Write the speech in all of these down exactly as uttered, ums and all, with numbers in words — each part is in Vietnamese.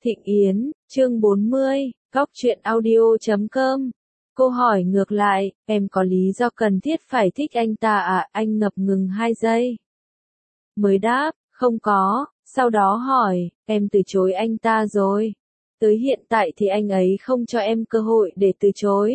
Thịnh Yến, chương bốn mươi, góc truyện audio chấm com. Cô hỏi ngược lại, em có lý do cần thiết phải thích anh ta à? Anh ngập ngừng hai giây. Mới đáp, không có, sau đó hỏi, em từ chối anh ta rồi. Tới hiện tại thì anh ấy không cho em cơ hội để từ chối.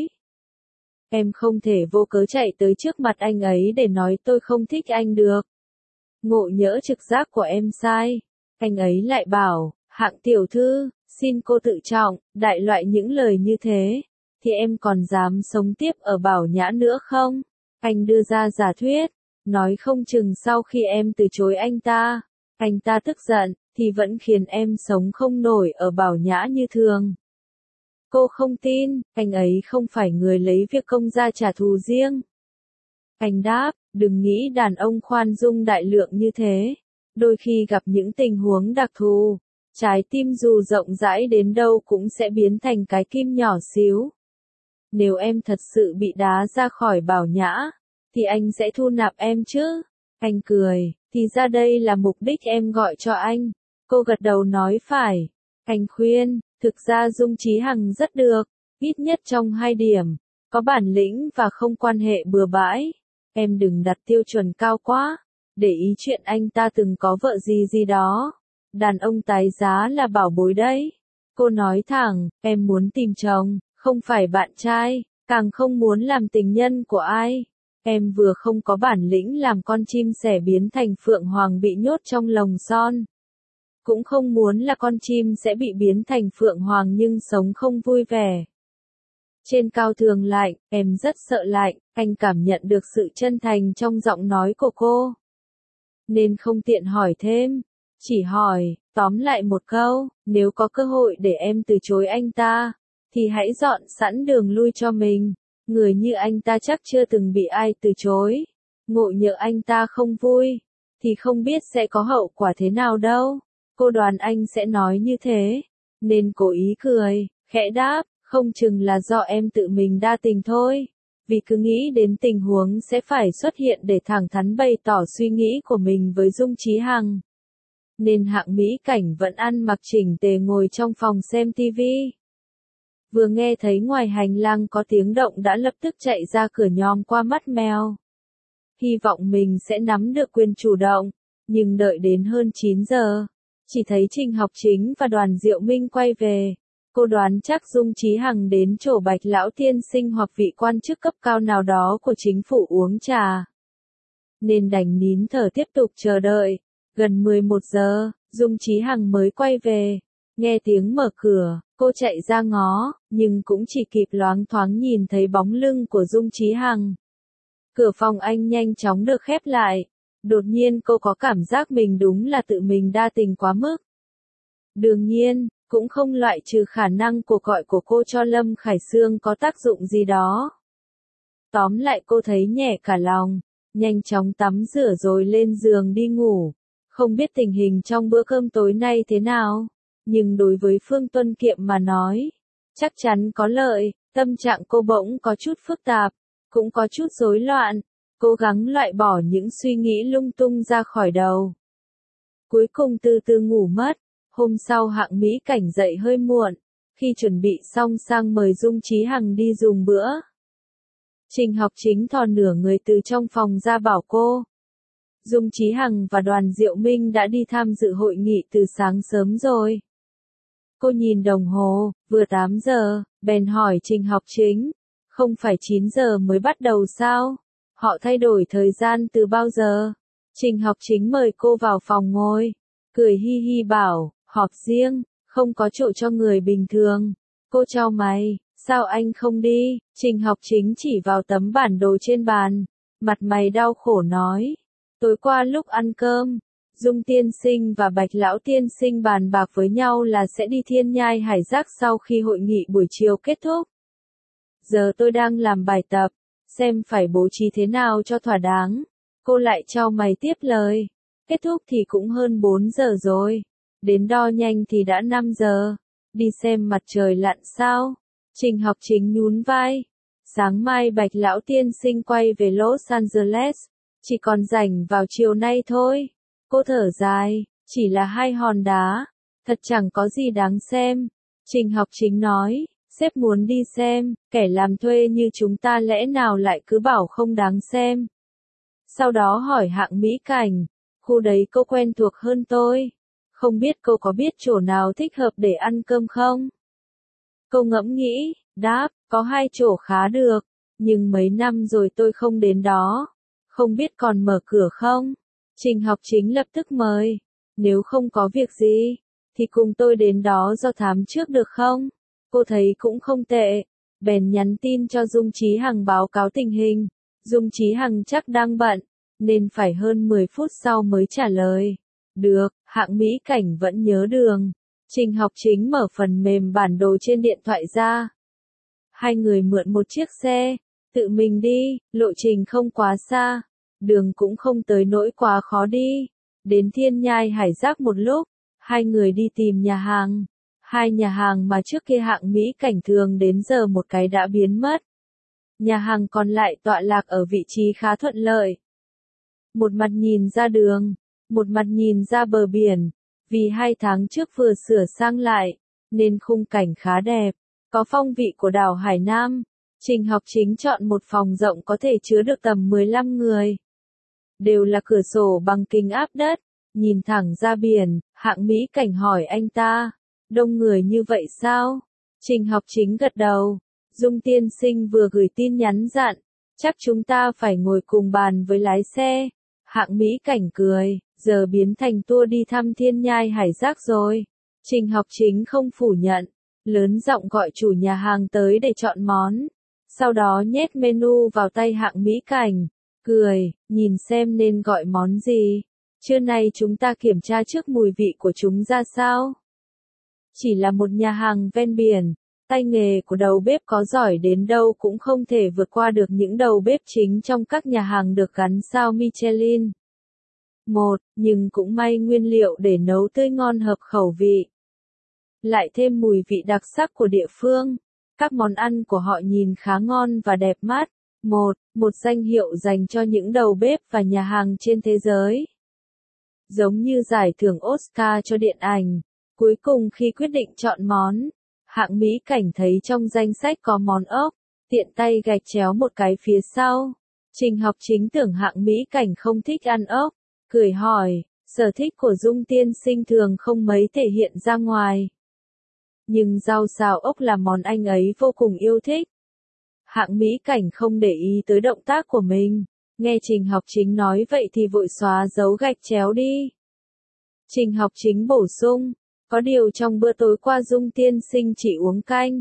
Em không thể vô cớ chạy tới trước mặt anh ấy để nói tôi không thích anh được. Ngộ nhỡ trực giác của em sai. Anh ấy lại bảo, hạng tiểu thư, xin cô tự trọng, đại loại những lời như thế, thì em còn dám sống tiếp ở Bảo Nhã nữa không? Anh đưa ra giả thuyết, nói không chừng sau khi em từ chối anh ta, anh ta tức giận, thì vẫn khiến em sống không nổi ở Bảo Nhã như thường. Cô không tin, anh ấy không phải người lấy việc công ra trả thù riêng. Anh đáp, đừng nghĩ đàn ông khoan dung đại lượng như thế. Đôi khi gặp những tình huống đặc thù, trái tim dù rộng rãi đến đâu cũng sẽ biến thành cái kim nhỏ xíu. Nếu em thật sự bị đá ra khỏi Bảo Nhã, thì anh sẽ thu nạp em chứ? Anh cười, thì ra đây là mục đích em gọi cho anh. Cô gật đầu nói phải. Anh khuyên, thực ra Dung Chí Hằng rất được, ít nhất trong hai điểm, có bản lĩnh và không quan hệ bừa bãi. Em đừng đặt tiêu chuẩn cao quá, để ý chuyện anh ta từng có vợ gì gì đó. Đàn ông tái giá là bảo bối đấy. Cô nói thẳng, em muốn tìm chồng, không phải bạn trai, càng không muốn làm tình nhân của ai. Em vừa không có bản lĩnh làm con chim sẻ biến thành phượng hoàng bị nhốt trong lồng son. Cũng không muốn là con chim sẽ bị biến thành phượng hoàng nhưng sống không vui vẻ. Trên cao thường lạnh, em rất sợ lạnh, anh cảm nhận được sự chân thành trong giọng nói của cô. Nên không tiện hỏi thêm, chỉ hỏi, tóm lại một câu, nếu có cơ hội để em từ chối anh ta, thì hãy dọn sẵn đường lui cho mình. Người như anh ta chắc chưa từng bị ai từ chối. Ngộ nhỡ anh ta không vui, thì không biết sẽ có hậu quả thế nào đâu. Cô đoán anh sẽ nói như thế, nên cố ý cười, khẽ đáp, không chừng là do em tự mình đa tình thôi. Vì cứ nghĩ đến tình huống sẽ phải xuất hiện để thẳng thắn bày tỏ suy nghĩ của mình với Dung Chí Hằng. Nên hạng mỹ cảnh vẫn ăn mặc chỉnh tề ngồi trong phòng xem tivi. Vừa nghe thấy ngoài hành lang có tiếng động đã lập tức chạy ra cửa nhòm qua mắt mèo. Hy vọng mình sẽ nắm được quyền chủ động, nhưng đợi đến hơn chín giờ, chỉ thấy Trình Học Chính và Đoàn Diệu Minh quay về. Cô đoán chắc Dung Chí Hằng đến chỗ Bạch Lão Tiên Sinh hoặc vị quan chức cấp cao nào đó của chính phủ uống trà. Nên đành nín thở tiếp tục chờ đợi. Gần mười một giờ, Dung Chí Hằng mới quay về. Nghe tiếng mở cửa, cô chạy ra ngó, nhưng cũng chỉ kịp loáng thoáng nhìn thấy bóng lưng của Dung Chí Hằng. Cửa phòng anh nhanh chóng được khép lại. Đột nhiên cô có cảm giác mình đúng là tự mình đa tình quá mức. Đương nhiên, cũng không loại trừ khả năng cuộc gọi của cô cho Lâm Khải Sương có tác dụng gì đó. Tóm lại cô thấy nhẹ cả lòng, nhanh chóng tắm rửa rồi lên giường đi ngủ. Không biết tình hình trong bữa cơm tối nay thế nào, nhưng đối với Phương Tuân Kiệm mà nói, chắc chắn có lợi. Tâm trạng cô bỗng có chút phức tạp, cũng có chút rối loạn, cố gắng loại bỏ những suy nghĩ lung tung ra khỏi đầu. Cuối cùng từ từ ngủ mất. Hôm sau hạng mỹ cảnh dậy hơi muộn, khi chuẩn bị xong sang mời Dung Chí Hằng đi dùng bữa. Trình Học Chính thò nửa người từ trong phòng ra bảo cô. Dung Chí Hằng và Đoàn Diệu Minh đã đi tham dự hội nghị từ sáng sớm rồi. Cô nhìn đồng hồ, vừa tám giờ, bèn hỏi Trình Học Chính, không phải chín giờ mới bắt đầu sao? Họ thay đổi thời gian từ bao giờ? Trình Học Chính mời cô vào phòng ngồi, cười hi hi bảo, họp riêng, không có chỗ cho người bình thường. Cô chau mày, sao anh không đi? Trình Học Chính chỉ vào tấm bản đồ trên bàn, mặt mày đau khổ nói. Tối qua lúc ăn cơm, Dung Tiên Sinh và Bạch Lão Tiên Sinh bàn bạc với nhau là sẽ đi Thiên Nhai Hải Giác sau khi hội nghị buổi chiều kết thúc. Giờ tôi đang làm bài tập, xem phải bố trí thế nào cho thỏa đáng. Cô lại chau mày tiếp lời. Kết thúc thì cũng hơn bốn giờ rồi. Đến đo nhanh thì đã năm giờ. Đi xem mặt trời lặn sao? Trình Học Chính nhún vai. Sáng mai Bạch Lão Tiên Sinh quay về Los Angeles. Chỉ còn rảnh vào chiều nay thôi. Cô thở dài. Chỉ là hai hòn đá. Thật chẳng có gì đáng xem. Trình Học Chính nói, sếp muốn đi xem, kẻ làm thuê như chúng ta lẽ nào lại cứ bảo không đáng xem. Sau đó hỏi Hạng Mỹ Cảnh, khu đấy cô quen thuộc hơn tôi. Không biết cô có biết chỗ nào thích hợp để ăn cơm không? Cô ngẫm nghĩ, đáp, có hai chỗ khá được, nhưng mấy năm rồi tôi không đến đó. Không biết còn mở cửa không? Trình Học Chính lập tức mời, nếu không có việc gì, thì cùng tôi đến đó do thám trước được không? Cô thấy cũng không tệ, bèn nhắn tin cho Dung Chí Hằng báo cáo tình hình. Dung Chí Hằng chắc đang bận, nên phải hơn mười phút sau mới trả lời. Được, Hạng Mỹ Cảnh vẫn nhớ đường. Trình Học Chính mở phần mềm bản đồ trên điện thoại ra. Hai người mượn một chiếc xe, tự mình đi, lộ trình không quá xa, đường cũng không tới nỗi quá khó đi. Đến Thiên Nhai Hải Giác một lúc, hai người đi tìm nhà hàng. Hai nhà hàng mà trước kia Hạng Mỹ Cảnh thường đến giờ một cái đã biến mất. Nhà hàng còn lại tọa lạc ở vị trí khá thuận lợi. Một mặt nhìn ra đường, một mặt nhìn ra bờ biển. Vì hai tháng trước vừa sửa sang lại, nên khung cảnh khá đẹp, có phong vị của đảo Hải Nam. Trình Học Chính chọn một phòng rộng có thể chứa được tầm mười lăm người. Đều là cửa sổ bằng kính áp đất, nhìn thẳng ra biển. Hạng Mỹ Cảnh hỏi anh ta, đông người như vậy sao? Trình Học Chính gật đầu. Dung tiên sinh vừa gửi tin nhắn dặn, chắc chúng ta phải ngồi cùng bàn với lái xe. Hạng Mỹ Cảnh cười, giờ biến thành tour đi thăm Thiên Nhai Hải Giác rồi. Trình Học Chính không phủ nhận, lớn giọng gọi chủ nhà hàng tới để chọn món. Sau đó nhét menu vào tay Hạng Mỹ Cảnh, cười, nhìn xem nên gọi món gì. Trưa nay chúng ta kiểm tra trước mùi vị của chúng ra sao. Chỉ là một nhà hàng ven biển, tay nghề của đầu bếp có giỏi đến đâu cũng không thể vượt qua được những đầu bếp chính trong các nhà hàng được gắn sao Michelin. Một, nhưng cũng may nguyên liệu để nấu tươi ngon hợp khẩu vị. Lại thêm mùi vị đặc sắc của địa phương. Các món ăn của họ nhìn khá ngon và đẹp mắt. Một, một danh hiệu dành cho những đầu bếp và nhà hàng trên thế giới. Giống như giải thưởng Oscar cho điện ảnh. Cuối cùng khi quyết định chọn món, Hạng Mỹ Cảnh thấy trong danh sách có món ốc, tiện tay gạch chéo một cái phía sau. Trình Học Chính tưởng Hạng Mỹ Cảnh không thích ăn ốc, cười hỏi, sở thích của Dung tiên sinh thường không mấy thể hiện ra ngoài. Nhưng rau xào ốc là món anh ấy vô cùng yêu thích. Hạng Mỹ Cảnh không để ý tới động tác của mình, nghe Trình Học Chính nói vậy thì vội xóa dấu gạch chéo đi. Trình Học Chính bổ sung, có điều trong bữa tối qua Dung tiên sinh chỉ uống canh.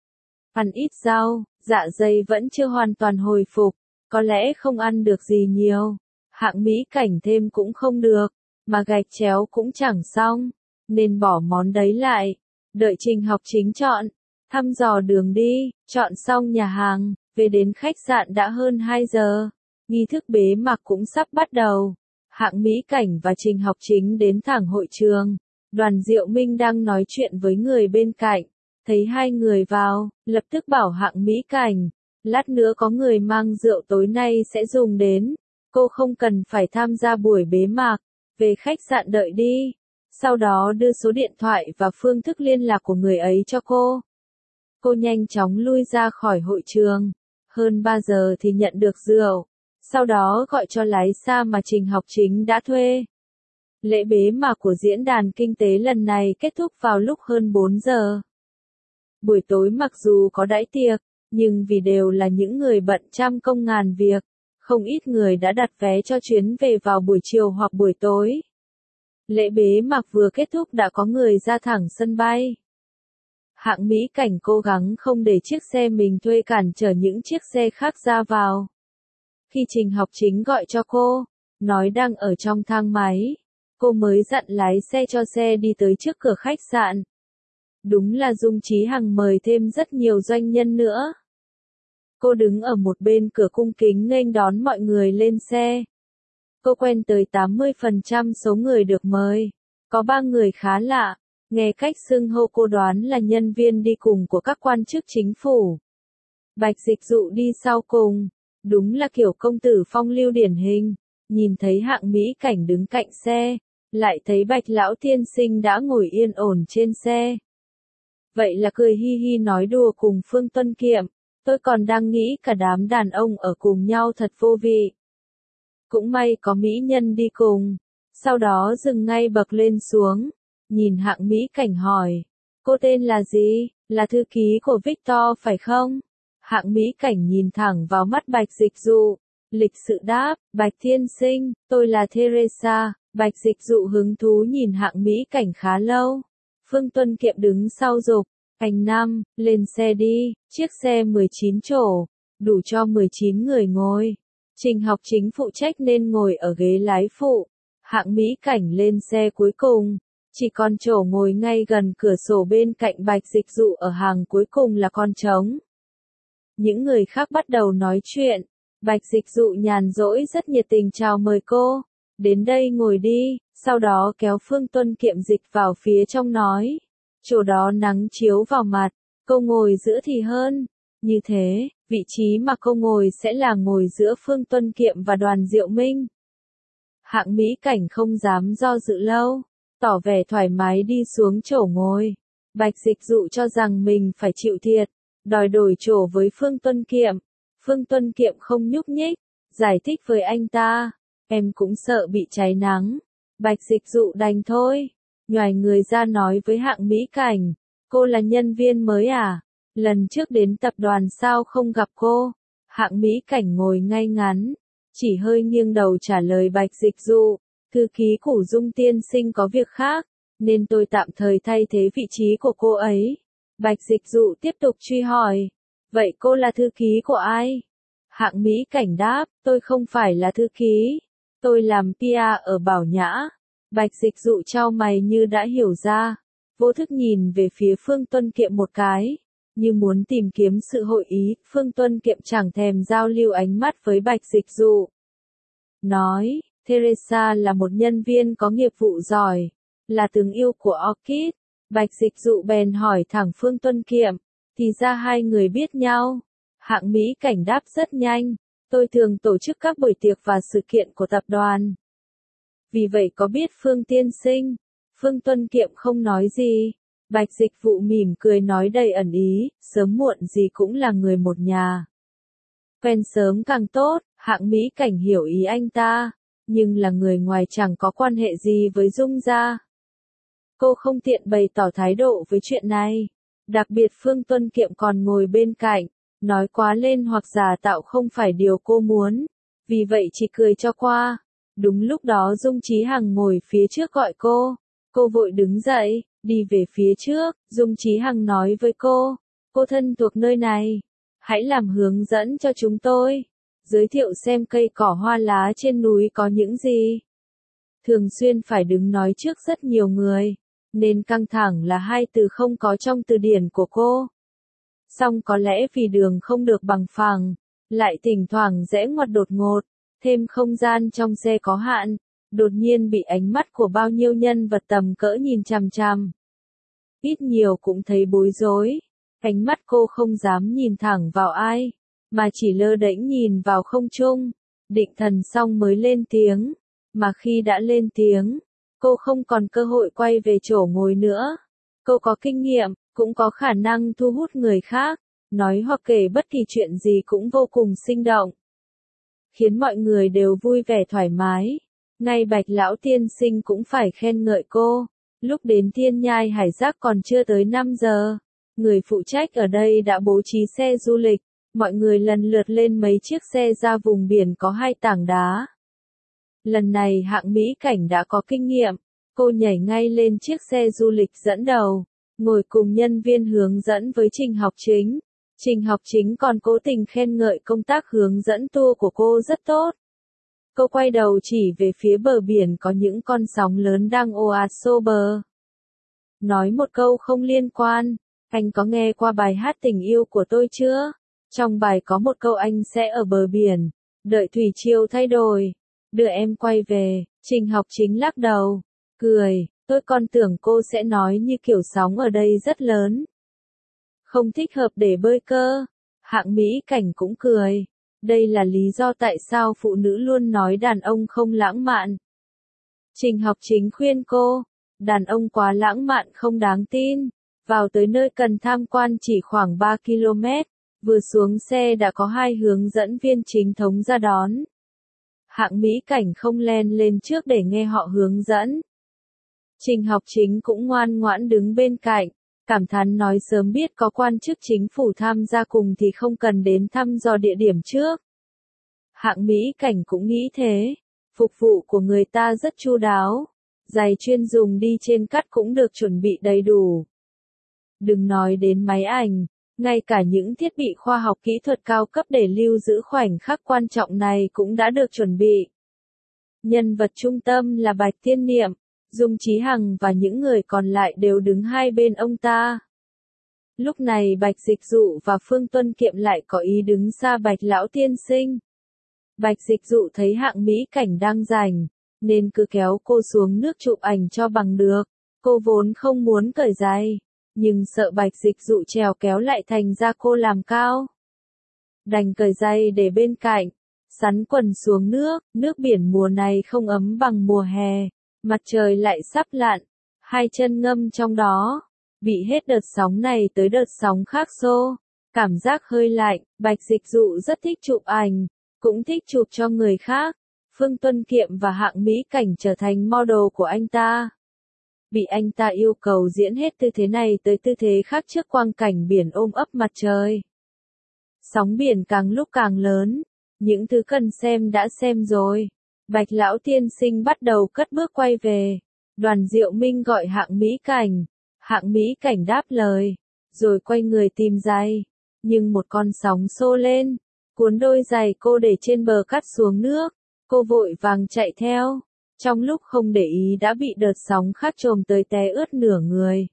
Ăn ít rau, dạ dày vẫn chưa hoàn toàn hồi phục, có lẽ không ăn được gì nhiều. Hạng Mỹ Cảnh thêm cũng không được, mà gạch chéo cũng chẳng xong, nên bỏ món đấy lại. Đợi Trình Học Chính chọn, thăm dò đường đi, chọn xong nhà hàng, về đến khách sạn đã hơn hai giờ. Nghi thức bế mạc cũng sắp bắt đầu. Hạng Mỹ Cảnh và Trình Học Chính đến thẳng hội trường. Đoàn Diệu Minh đang nói chuyện với người bên cạnh, thấy hai người vào, lập tức bảo Hạng Mỹ Cảnh, lát nữa có người mang rượu tối nay sẽ dùng đến, cô không cần phải tham gia buổi bế mạc, về khách sạn đợi đi, sau đó đưa số điện thoại và phương thức liên lạc của người ấy cho cô. Cô nhanh chóng lui ra khỏi hội trường, hơn ba giờ thì nhận được rượu, sau đó gọi cho lái xa mà Trình Học Chính đã thuê. Lễ bế mạc của diễn đàn kinh tế lần này kết thúc vào lúc hơn bốn giờ. Buổi tối mặc dù có đãi tiệc, nhưng vì đều là những người bận trăm công ngàn việc, không ít người đã đặt vé cho chuyến về vào buổi chiều hoặc buổi tối. Lễ bế mạc vừa kết thúc đã có người ra thẳng sân bay. Hạng Mỹ Cảnh cố gắng không để chiếc xe mình thuê cản trở những chiếc xe khác ra vào. Khi Trình Học Chính gọi cho cô, nói đang ở trong thang máy. Cô mới dặn lái xe cho xe đi tới trước cửa khách sạn. Đúng là Dung Chí Hằng mời thêm rất nhiều doanh nhân nữa. Cô đứng ở một bên cửa cung kính nghênh đón mọi người lên xe. Cô quen tới tám mươi phần trăm số người được mời. Có ba người khá lạ, nghe cách xưng hô cô đoán là nhân viên đi cùng của các quan chức chính phủ. Bạch Dịch Dụ đi sau cùng, đúng là kiểu công tử phong lưu điển hình. Nhìn thấy Hạng Mỹ Cảnh đứng cạnh xe, lại thấy Bạch lão tiên sinh đã ngồi yên ổn trên xe. Vậy là cười hi hi nói đùa cùng Phương Tuân Kiệm, tôi còn đang nghĩ cả đám đàn ông ở cùng nhau thật vô vị. Cũng may có mỹ nhân đi cùng, sau đó dừng ngay bậc lên xuống, nhìn Hạng Mỹ Cảnh hỏi, cô tên là gì, là thư ký của Victor phải không? Hạng Mỹ Cảnh nhìn thẳng vào mắt Bạch Dịch Dụ, lịch sự đáp, Bạch tiên sinh, tôi là Teresa. Bạch Dịch Dụ hứng thú nhìn Hạng Mỹ Cảnh khá lâu. Phương Tuân Kiệm đứng sau giục, anh Năm, lên xe đi, chiếc xe mười chín chỗ, đủ cho mười chín người ngồi. Trình Học Chính phụ trách nên ngồi ở ghế lái phụ. Hạng Mỹ Cảnh lên xe cuối cùng, chỉ còn chỗ ngồi ngay gần cửa sổ bên cạnh Bạch Dịch Dụ ở hàng cuối cùng là con trống. Những người khác bắt đầu nói chuyện, Bạch Dịch Dụ nhàn rỗi rất nhiệt tình chào mời cô, đến đây ngồi đi, sau đó kéo Phương Tuân Kiệm dịch vào phía trong nói, chỗ đó nắng chiếu vào mặt, cô ngồi giữa thì hơn, như thế, vị trí mà cô ngồi sẽ là ngồi giữa Phương Tuân Kiệm và Đoàn Diệu Minh. Hạng Mỹ Cảnh không dám do dự lâu, tỏ vẻ thoải mái đi xuống chỗ ngồi. Bạch Dịch Dụ cho rằng mình phải chịu thiệt, đòi đổi chỗ với Phương Tuân Kiệm. Phương Tuân Kiệm không nhúc nhích, giải thích với anh ta, em cũng sợ bị cháy nắng. Bạch Dịch Dụ đành thôi, nhoài người ra nói với Hạng Mỹ Cảnh, cô là nhân viên mới à? Lần trước đến tập đoàn sao không gặp cô? Hạng Mỹ Cảnh ngồi ngay ngắn, chỉ hơi nghiêng đầu trả lời Bạch Dịch Dụ, thư ký Củ Dung tiên sinh có việc khác, nên tôi tạm thời thay thế vị trí của cô ấy. Bạch Dịch Dụ tiếp tục truy hỏi, vậy cô là thư ký của ai? Hạng Mỹ Cảnh đáp, tôi không phải là thư ký, tôi làm pê e ở Bảo Nhã. Bạch Dịch Dụ chau mày như đã hiểu ra, vô thức nhìn về phía Phương Tuân Kiệm một cái, như muốn tìm kiếm sự hội ý. Phương Tuân Kiệm chẳng thèm giao lưu ánh mắt với Bạch Dịch Dụ. Nói, Teresa là một nhân viên có nghiệp vụ giỏi, là tình yêu của Orchid. Bạch Dịch Dụ bèn hỏi thẳng Phương Tuân Kiệm, thì ra hai người biết nhau. Hạng Mỹ Cảnh đáp rất nhanh, tôi thường tổ chức các buổi tiệc và sự kiện của tập đoàn. Vì vậy có biết Phương tiên sinh? Phương Tuân Kiệm không nói gì. Bạch Dịch Vụ mỉm cười nói đầy ẩn ý, sớm muộn gì cũng là người một nhà. Quen sớm càng tốt, Hạng Mỹ Cảnh hiểu ý anh ta, nhưng là người ngoài chẳng có quan hệ gì với Dung gia. Cô không tiện bày tỏ thái độ với chuyện này. Đặc biệt Phương Tuân Kiệm còn ngồi bên cạnh, nói quá lên hoặc giả tạo không phải điều cô muốn, vì vậy chỉ cười cho qua. Đúng lúc đó Dung Chí Hằng ngồi phía trước gọi cô, cô vội đứng dậy, đi về phía trước. Dung Chí Hằng nói với cô, cô thân thuộc nơi này, hãy làm hướng dẫn cho chúng tôi, giới thiệu xem cây cỏ hoa lá trên núi có những gì. Thường xuyên phải đứng nói trước rất nhiều người, nên căng thẳng là hai từ không có trong từ điển của cô. Song có lẽ vì đường không được bằng phẳng, lại thỉnh thoảng rẽ ngoặt đột ngột, thêm không gian trong xe có hạn, đột nhiên bị ánh mắt của bao nhiêu nhân vật tầm cỡ nhìn chằm chằm. Ít nhiều cũng thấy bối rối, ánh mắt cô không dám nhìn thẳng vào ai, mà chỉ lơ đễnh nhìn vào không trung, định thần xong mới lên tiếng, mà khi đã lên tiếng, cô không còn cơ hội quay về chỗ ngồi nữa. Cô có kinh nghiệm, cũng có khả năng thu hút người khác, nói hoặc kể bất kỳ chuyện gì cũng vô cùng sinh động, khiến mọi người đều vui vẻ thoải mái. Ngay Bạch lão tiên sinh cũng phải khen ngợi cô. Lúc đến Thiên Nhai Hải Giác còn chưa tới năm giờ, người phụ trách ở đây đã bố trí xe du lịch, mọi người lần lượt lên mấy chiếc xe ra vùng biển có hai tảng đá. Lần này Hạng Mỹ Cảnh đã có kinh nghiệm, cô nhảy ngay lên chiếc xe du lịch dẫn đầu, ngồi cùng nhân viên hướng dẫn với Trình Học Chính. Trình Học Chính còn cố tình khen ngợi công tác hướng dẫn tour của cô rất tốt. Cô quay đầu chỉ về phía bờ biển có những con sóng lớn đang ồ ạt xô bờ. Nói một câu không liên quan, anh có nghe qua bài hát Tình yêu của tôi chưa? Trong bài có một câu anh sẽ ở bờ biển, đợi thủy triều thay đổi, đưa em quay về. Trình Học Chính lắc đầu, cười, tôi còn tưởng cô sẽ nói như kiểu sóng ở đây rất lớn, không thích hợp để bơi cơ. Hạng Mỹ Cảnh cũng cười. Đây là lý do tại sao phụ nữ luôn nói đàn ông không lãng mạn. Trình Học Chính khuyên cô, đàn ông quá lãng mạn không đáng tin. Vào tới nơi cần tham quan chỉ khoảng ba ki lô mét, vừa xuống xe đã có hai hướng dẫn viên chính thống ra đón. Hạng Mỹ Cảnh không len lên trước để nghe họ hướng dẫn. Trình Học Chính cũng ngoan ngoãn đứng bên cạnh, cảm thán nói sớm biết có quan chức chính phủ tham gia cùng thì không cần đến thăm dò địa điểm trước. Hạng Mỹ Cảnh cũng nghĩ thế, phục vụ của người ta rất chu đáo, giày chuyên dùng đi trên cát cũng được chuẩn bị đầy đủ. Đừng nói đến máy ảnh, ngay cả những thiết bị khoa học kỹ thuật cao cấp để lưu giữ khoảnh khắc quan trọng này cũng đã được chuẩn bị. Nhân vật trung tâm là Bạch Tiên Niệm, Dung Chí Hằng và những người còn lại đều đứng hai bên ông ta. Lúc này Bạch Dịch Dụ và Phương Tuân Kiệm lại có ý đứng xa Bạch Lão Tiên Sinh. Bạch Dịch Dụ thấy Hạng Mỹ Cảnh đang rảnh, nên cứ kéo cô xuống nước chụp ảnh cho bằng được. Cô vốn không muốn cởi giày, nhưng sợ Bạch Dịch Dụ trèo kéo lại thành ra cô làm cao. Đành cởi giày để bên cạnh, sắn quần xuống nước, nước biển mùa này không ấm bằng mùa hè, mặt trời lại sắp lặn, hai chân ngâm trong đó, bị hết đợt sóng này tới đợt sóng khác xô, cảm giác hơi lạnh. Bạch Dịch Dụ rất thích chụp ảnh, cũng thích chụp cho người khác. Phương Tuân Kiệm và Hạng Mỹ Cảnh trở thành model của anh ta. Bị anh ta yêu cầu diễn hết tư thế này tới tư thế khác trước quang cảnh biển ôm ấp mặt trời. Sóng biển càng lúc càng lớn, những thứ cần xem đã xem rồi. Bạch Lão Tiên Sinh bắt đầu cất bước quay về. Đoàn Diệu Minh gọi Hạng Mỹ Cảnh. Hạng Mỹ Cảnh đáp lời, rồi quay người tìm giày. Nhưng một con sóng xô lên, cuốn đôi giày cô để trên bờ cát xuống nước. Cô vội vàng chạy theo. Trong lúc không để ý đã bị đợt sóng khác chồm tới té ướt nửa người.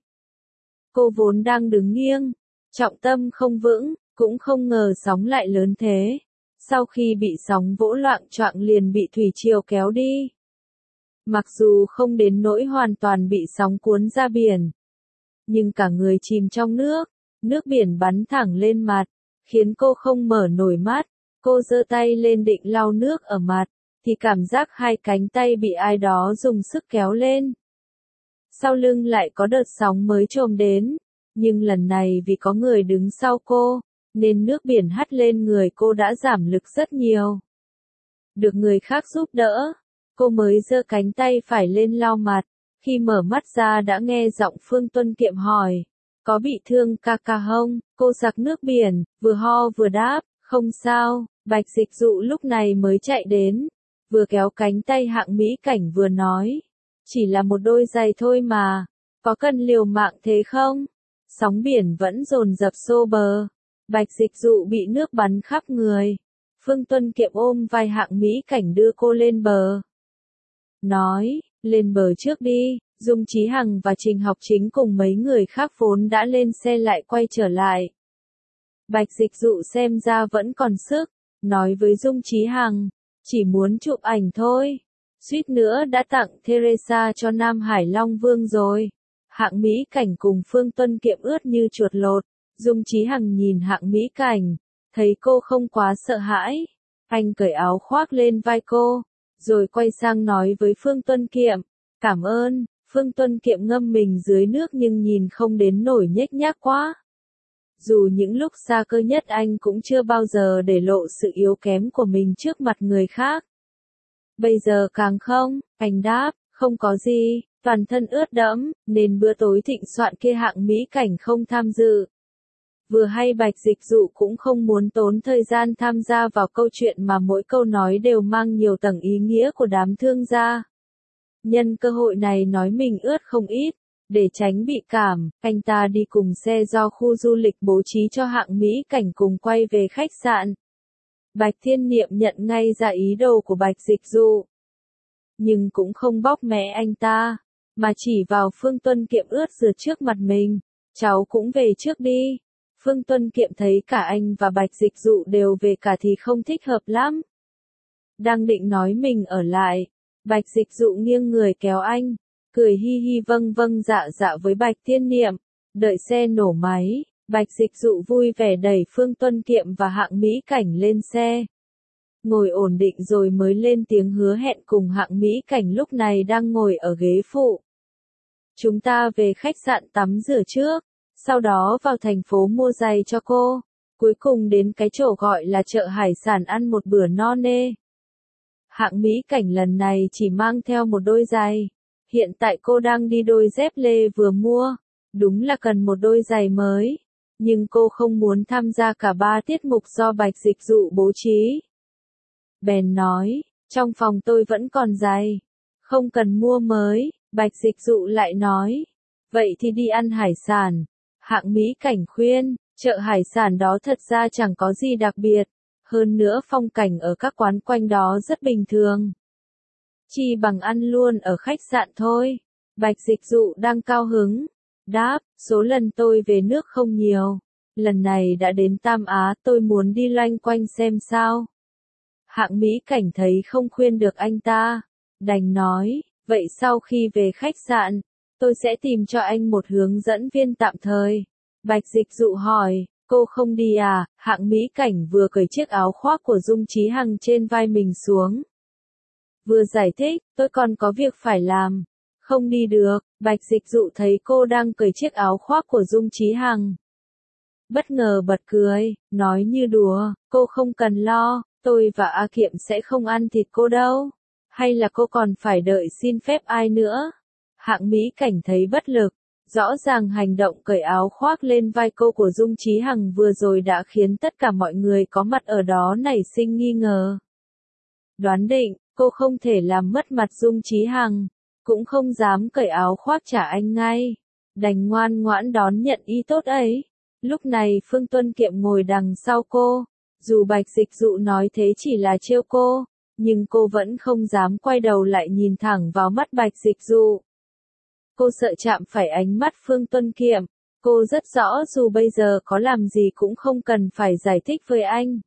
Cô vốn đang đứng nghiêng, trọng tâm không vững, cũng không ngờ sóng lại lớn thế. Sau khi bị sóng vỗ loạng choạng liền bị thủy triều kéo đi. Mặc dù không đến nỗi hoàn toàn bị sóng cuốn ra biển, nhưng cả người chìm trong nước, nước biển bắn thẳng lên mặt, khiến cô không mở nổi mắt. Cô giơ tay lên định lau nước ở mặt, thì cảm giác hai cánh tay bị ai đó dùng sức kéo lên. Sau lưng lại có đợt sóng mới chồm đến, nhưng lần này vì có người đứng sau cô, nên nước biển hắt lên người cô đã giảm lực rất nhiều. Được người khác giúp đỡ, cô mới giơ cánh tay phải lên lau mặt, khi mở mắt ra đã nghe giọng Phương Tuân Kiệm hỏi, có bị thương ca ca không? Cô giặc nước biển, vừa ho vừa đáp, không sao. Bạch Dịch Dụ lúc này mới chạy đến, vừa kéo cánh tay Hạng Mỹ Cảnh vừa nói, chỉ là một đôi giày thôi mà, có cần liều mạng thế không? Sóng biển vẫn dồn dập xô bờ, Bạch Dịch Dụ bị nước bắn khắp người. Phương Tuân Kiệm ôm vai Hạng Mỹ Cảnh đưa cô lên bờ. Nói, lên bờ trước đi. Dung Chí Hằng và Trình Học Chính cùng mấy người khác vốn đã lên xe lại quay trở lại. Bạch Dịch Dụ xem ra vẫn còn sức, nói với Dung Chí Hằng, chỉ muốn chụp ảnh thôi. Suýt nữa đã tặng Teresa cho Nam Hải Long Vương rồi. Hạng Mỹ Cảnh cùng Phương Tuân Kiệm ướt như chuột lột. Dung Chí Hằng nhìn Hạng Mỹ Cảnh, thấy cô không quá sợ hãi. Anh cởi áo khoác lên vai cô, rồi quay sang nói với Phương Tuân Kiệm, cảm ơn. Phương Tuân Kiệm ngâm mình dưới nước nhưng nhìn không đến nổi nhếch nhác quá. Dù những lúc xa cơ nhất anh cũng chưa bao giờ để lộ sự yếu kém của mình trước mặt người khác. Bây giờ càng không, anh đáp, không có gì, toàn thân ướt đẫm, nên bữa tối thịnh soạn kia Hạng Mỹ Cảnh không tham dự. Vừa hay Bạch Dịch Dụ cũng không muốn tốn thời gian tham gia vào câu chuyện mà mỗi câu nói đều mang nhiều tầng ý nghĩa của đám thương gia. Nhân cơ hội này nói mình ướt không ít, để tránh bị cảm, anh ta đi cùng xe do khu du lịch bố trí cho Hạng Mỹ Cảnh cùng quay về khách sạn. Bạch Thiên Niệm nhận ngay ra ý đồ của Bạch Dịch Dụ, nhưng cũng không bóc mẽ anh ta, mà chỉ vào Phương Tuân Kiệm ướt rượt trước mặt mình, cháu cũng về trước đi. Phương Tuân Kiệm thấy cả anh và Bạch Dịch Dụ đều về cả thì không thích hợp lắm. Đang định nói mình ở lại, Bạch Dịch Dụ nghiêng người kéo anh, cười hi hi vâng vâng dạ dạ với Bạch Thiên Niệm. Đợi xe nổ máy, Bạch Dịch Dụ vui vẻ đẩy Phương Tuân Kiệm và Hạng Mỹ Cảnh lên xe. ngồi ổn định rồi mới lên tiếng hứa hẹn cùng Hạng Mỹ Cảnh lúc này đang ngồi ở ghế phụ. Chúng ta về khách sạn tắm rửa trước, sau đó vào thành phố mua giày cho cô, cuối cùng đến cái chỗ gọi là chợ hải sản ăn một bữa no nê. Hạng Mỹ Cảnh lần này chỉ mang theo một đôi giày, hiện tại cô đang đi đôi dép lê vừa mua, đúng là cần một đôi giày mới, nhưng cô không muốn tham gia cả ba tiết mục do Bạch Dịch Dụ bố trí. Bèn nói, trong phòng tôi vẫn còn giày, không cần mua mới. Bạch Dịch Dụ lại nói, vậy thì đi ăn hải sản. Hạng Mỹ Cảnh khuyên, chợ hải sản đó thật ra chẳng có gì đặc biệt, hơn nữa phong cảnh ở các quán quanh đó rất bình thường. Chi bằng ăn luôn ở khách sạn thôi. Bạch Dịch Dụ đang cao hứng, đáp, số lần tôi về nước không nhiều, lần này đã đến Tam Á tôi muốn đi loanh quanh xem sao. Hạng Mỹ Cảnh thấy không khuyên được anh ta, đành nói, vậy sau khi về khách sạn, tôi sẽ tìm cho anh một hướng dẫn viên tạm thời. Bạch Dịch Dụ hỏi, cô không đi à? Hạng Mỹ Cảnh vừa cởi chiếc áo khoác của Dung Chí Hằng trên vai mình xuống, vừa giải thích, tôi còn có việc phải làm. Không đi được. Bạch Dịch Dụ thấy cô đang cởi chiếc áo khoác của Dung Chí Hằng, bất ngờ bật cười, nói như đùa, cô không cần lo, tôi và A Kiệm sẽ không ăn thịt cô đâu. Hay là cô còn phải đợi xin phép ai nữa? Hạng Mỹ Cảnh thấy bất lực, rõ ràng hành động cởi áo khoác lên vai cô của Dung Chí Hằng vừa rồi đã khiến tất cả mọi người có mặt ở đó nảy sinh nghi ngờ. Đoán định, cô không thể làm mất mặt Dung Chí Hằng, cũng không dám cởi áo khoác trả anh ngay, đành ngoan ngoãn đón nhận ý tốt ấy. Lúc này Phương Tuân Kiệm ngồi đằng sau cô, dù Bạch Dịch Dụ nói thế chỉ là trêu cô, nhưng cô vẫn không dám quay đầu lại nhìn thẳng vào mắt Bạch Dịch Dụ. Cô sợ chạm phải ánh mắt Phương Tuân Kiệm, cô rất rõ dù bây giờ có làm gì cũng không cần phải giải thích với anh.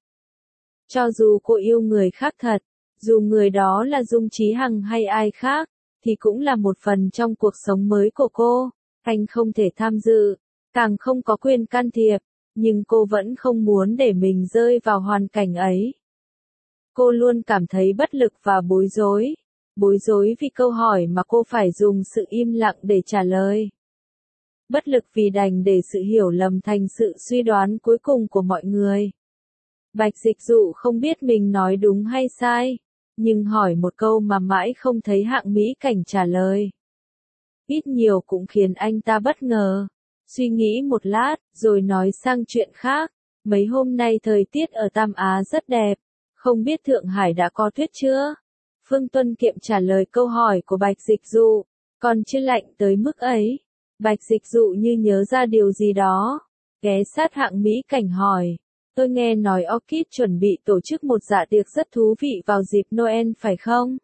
Cho dù cô yêu người khác thật, dù người đó là Dung Chí Hằng hay ai khác, thì cũng là một phần trong cuộc sống mới của cô, anh không thể tham dự, càng không có quyền can thiệp, nhưng cô vẫn không muốn để mình rơi vào hoàn cảnh ấy. Cô luôn cảm thấy bất lực và bối rối. Bối rối vì câu hỏi mà cô phải dùng sự im lặng để trả lời. Bất lực vì đành để sự hiểu lầm thành sự suy đoán cuối cùng của mọi người. Bạch Dịch Dụ không biết mình nói đúng hay sai, nhưng hỏi một câu mà mãi không thấy Hạng Mỹ Cảnh trả lời. Ít nhiều cũng khiến anh ta bất ngờ. Suy nghĩ một lát, rồi nói sang chuyện khác. Mấy hôm nay thời tiết ở Tam Á rất đẹp, không biết Thượng Hải đã có tuyết chưa? Phương Tuân Kiệm trả lời câu hỏi của Bạch Dịch Dụ, còn chưa lạnh tới mức ấy. Bạch Dịch Dụ như nhớ ra điều gì đó, ghé sát Hạng Mỹ Cảnh hỏi, tôi nghe nói Orchid chuẩn bị tổ chức một dạ tiệc rất thú vị vào dịp Noel phải không?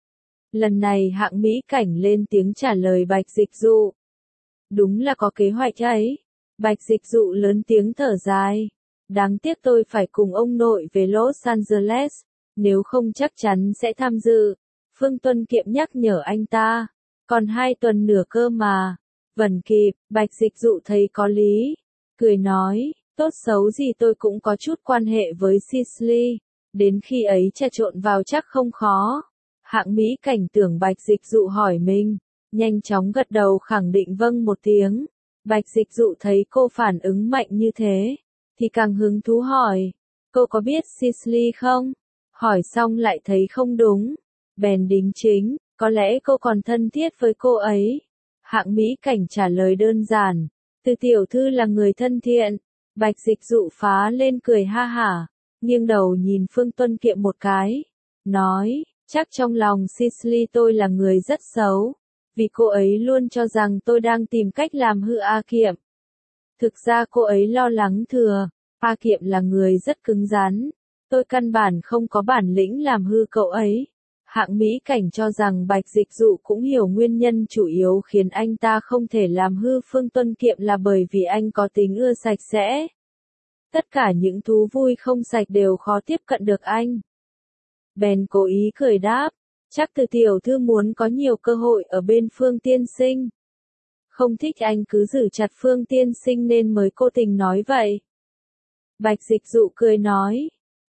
Lần này Hạng Mỹ Cảnh lên tiếng trả lời Bạch Dịch Dụ. Đúng là có kế hoạch ấy. Bạch Dịch Dụ lớn tiếng thở dài. Đáng tiếc tôi phải cùng ông nội về Los Angeles, nếu không chắc chắn sẽ tham dự. Phương Tuân Kiệm nhắc nhở anh ta. Còn hai tuần nửa cơ mà. Vẫn kịp. Bạch Dịch Dụ thấy có lý, cười nói, tốt xấu gì tôi cũng có chút quan hệ với Sisley, đến khi ấy trà trộn vào chắc không khó. Hạng Mỹ Cảnh tưởng Bạch Dịch Dụ hỏi mình, nhanh chóng gật đầu khẳng định vâng một tiếng. Bạch Dịch Dụ thấy cô phản ứng mạnh như thế, thì càng hứng thú hỏi, cô có biết Sisley không? Hỏi xong lại thấy không đúng, bèn đính chính, có lẽ cô còn thân thiết với cô ấy. Hạng Mỹ Cảnh trả lời đơn giản, Từ tiểu thư là người thân thiện. Bạch Dịch Dụ phá lên cười ha hả, nghiêng đầu nhìn Phương Tuân Kiệm một cái, nói, chắc trong lòng Sisley tôi là người rất xấu, vì cô ấy luôn cho rằng tôi đang tìm cách làm hư A Kiệm. Thực ra cô ấy lo lắng thừa, A Kiệm là người rất cứng rắn, tôi căn bản không có bản lĩnh làm hư cậu ấy. Hạng Mỹ Cảnh cho rằng Bạch Dịch Dụ cũng hiểu nguyên nhân chủ yếu khiến anh ta không thể làm hư Phương Tuân Kiệm là bởi vì anh có tính ưa sạch sẽ. Tất cả những thú vui không sạch đều khó tiếp cận được anh. Bèn cố ý cười đáp, chắc Từ tiểu thư muốn có nhiều cơ hội ở bên Phương tiên sinh. Không thích anh cứ giữ chặt Phương tiên sinh nên mới cố tình nói vậy. Bạch Dịch Dụ cười nói,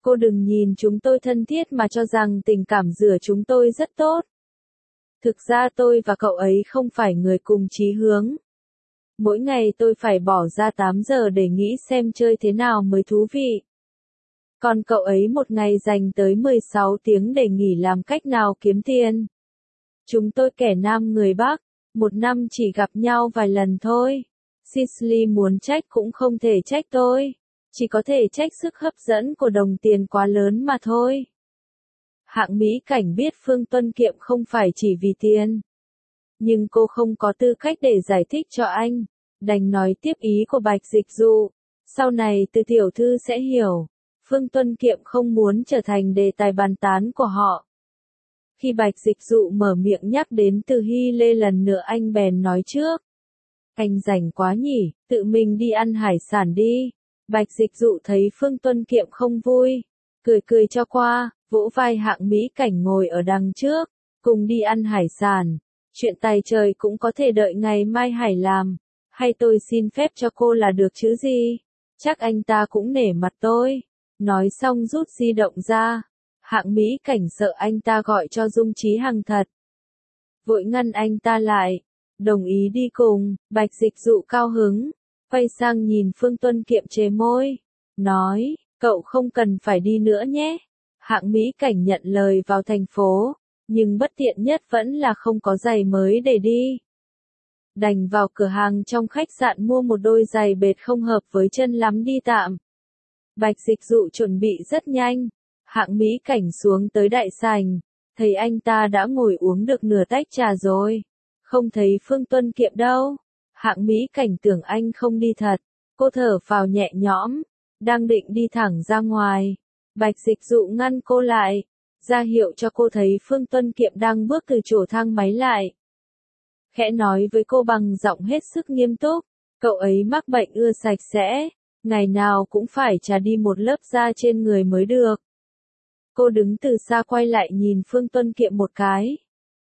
Cô đừng nhìn chúng tôi thân thiết mà cho rằng tình cảm giữa chúng tôi rất tốt. Thực ra tôi và cậu ấy không phải người cùng chí hướng. Mỗi ngày tôi phải bỏ ra tám giờ để nghĩ xem chơi thế nào mới thú vị. Còn cậu ấy một ngày dành tới mười sáu tiếng để nghỉ làm cách nào kiếm tiền. Chúng tôi kẻ Nam người Bắc, một năm chỉ gặp nhau vài lần thôi. Sisley muốn trách cũng không thể trách tôi. Chỉ có thể trách sức hấp dẫn của đồng tiền quá lớn mà thôi. Hạng Mỹ Cảnh biết Phương Tuân Kiệm không phải chỉ vì tiền. Nhưng cô không có tư cách để giải thích cho anh. Đành nói tiếp ý của Bạch Dịch Dụ. Sau này Từ tiểu thư sẽ hiểu. Phương Tuân Kiệm không muốn trở thành đề tài bàn tán của họ. Khi Bạch Dịch Dụ mở miệng nhắc đến Từ Hy Lê lần nữa anh bèn nói trước. Anh rảnh quá nhỉ, tự mình đi ăn hải sản đi. Bạch Dịch Dụ thấy Phương Tuân Kiệm không vui. Cười cười cho qua, vỗ vai Hạng Mỹ Cảnh ngồi ở đằng trước. Cùng đi ăn hải sản. Chuyện tài trời cũng có thể đợi ngày mai Hải làm. Hay tôi xin phép cho cô là được chứ gì? Chắc anh ta cũng nể mặt tôi. Nói xong rút di động ra. Hạng Mỹ Cảnh sợ anh ta gọi cho Dung Chí Hằng thật. Vội ngăn anh ta lại. Đồng ý đi cùng. Bạch Dịch Dụ cao hứng. Quay sang nhìn Phương Tuân Kiệm chề môi. Nói, cậu không cần phải đi nữa nhé. Hạng Mỹ Cảnh nhận lời vào thành phố. Nhưng bất tiện nhất vẫn là không có giày mới để đi. Đành vào cửa hàng trong khách sạn mua một đôi giày bệt không hợp với chân lắm đi tạm. Bạch Dịch Dụ chuẩn bị rất nhanh. Hạng Mỹ Cảnh xuống tới đại sảnh. Thấy anh ta đã ngồi uống được nửa tách trà rồi. Không thấy Phương Tuân Kiệm đâu. Hạng Mỹ Cảnh tưởng anh không đi thật. Cô thở phào nhẹ nhõm. Đang định đi thẳng ra ngoài. Bạch Dịch Dụ ngăn cô lại. Ra hiệu cho cô thấy Phương Tuân Kiệm đang bước từ chỗ thang máy lại. Khẽ nói với cô bằng giọng hết sức nghiêm túc. Cậu ấy mắc bệnh ưa sạch sẽ. Ngày nào cũng phải trà đi một lớp da trên người mới được. Cô đứng từ xa quay lại nhìn Phương Tuân Kiệm một cái.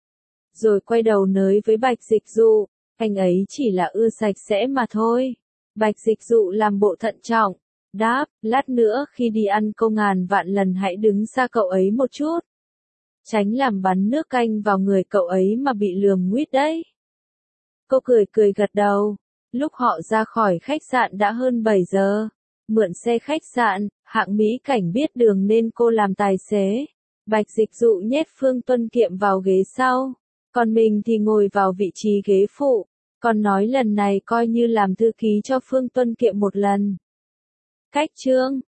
Rồi quay đầu nới với Bạch Dịch Dụ. Anh ấy chỉ là ưa sạch sẽ mà thôi. Bạch Dịch Dụ làm bộ thận trọng. Đáp, lát nữa khi đi ăn cô ngàn vạn lần hãy đứng xa cậu ấy một chút. Tránh làm bắn nước canh vào người cậu ấy mà bị lườm nguýt đấy. Cô cười cười gật đầu. Lúc họ ra khỏi khách sạn đã hơn bảy giờ. Mượn xe khách sạn, Hạng Mỹ Cảnh biết đường nên cô làm tài xế. Bạch Dịch Dụ nhét Phương Tuân Kiệm vào ghế sau. Còn mình thì ngồi vào vị trí ghế phụ. Còn nói lần này coi như làm thư ký cho Phương Tuân Kiệm một lần. Cách chương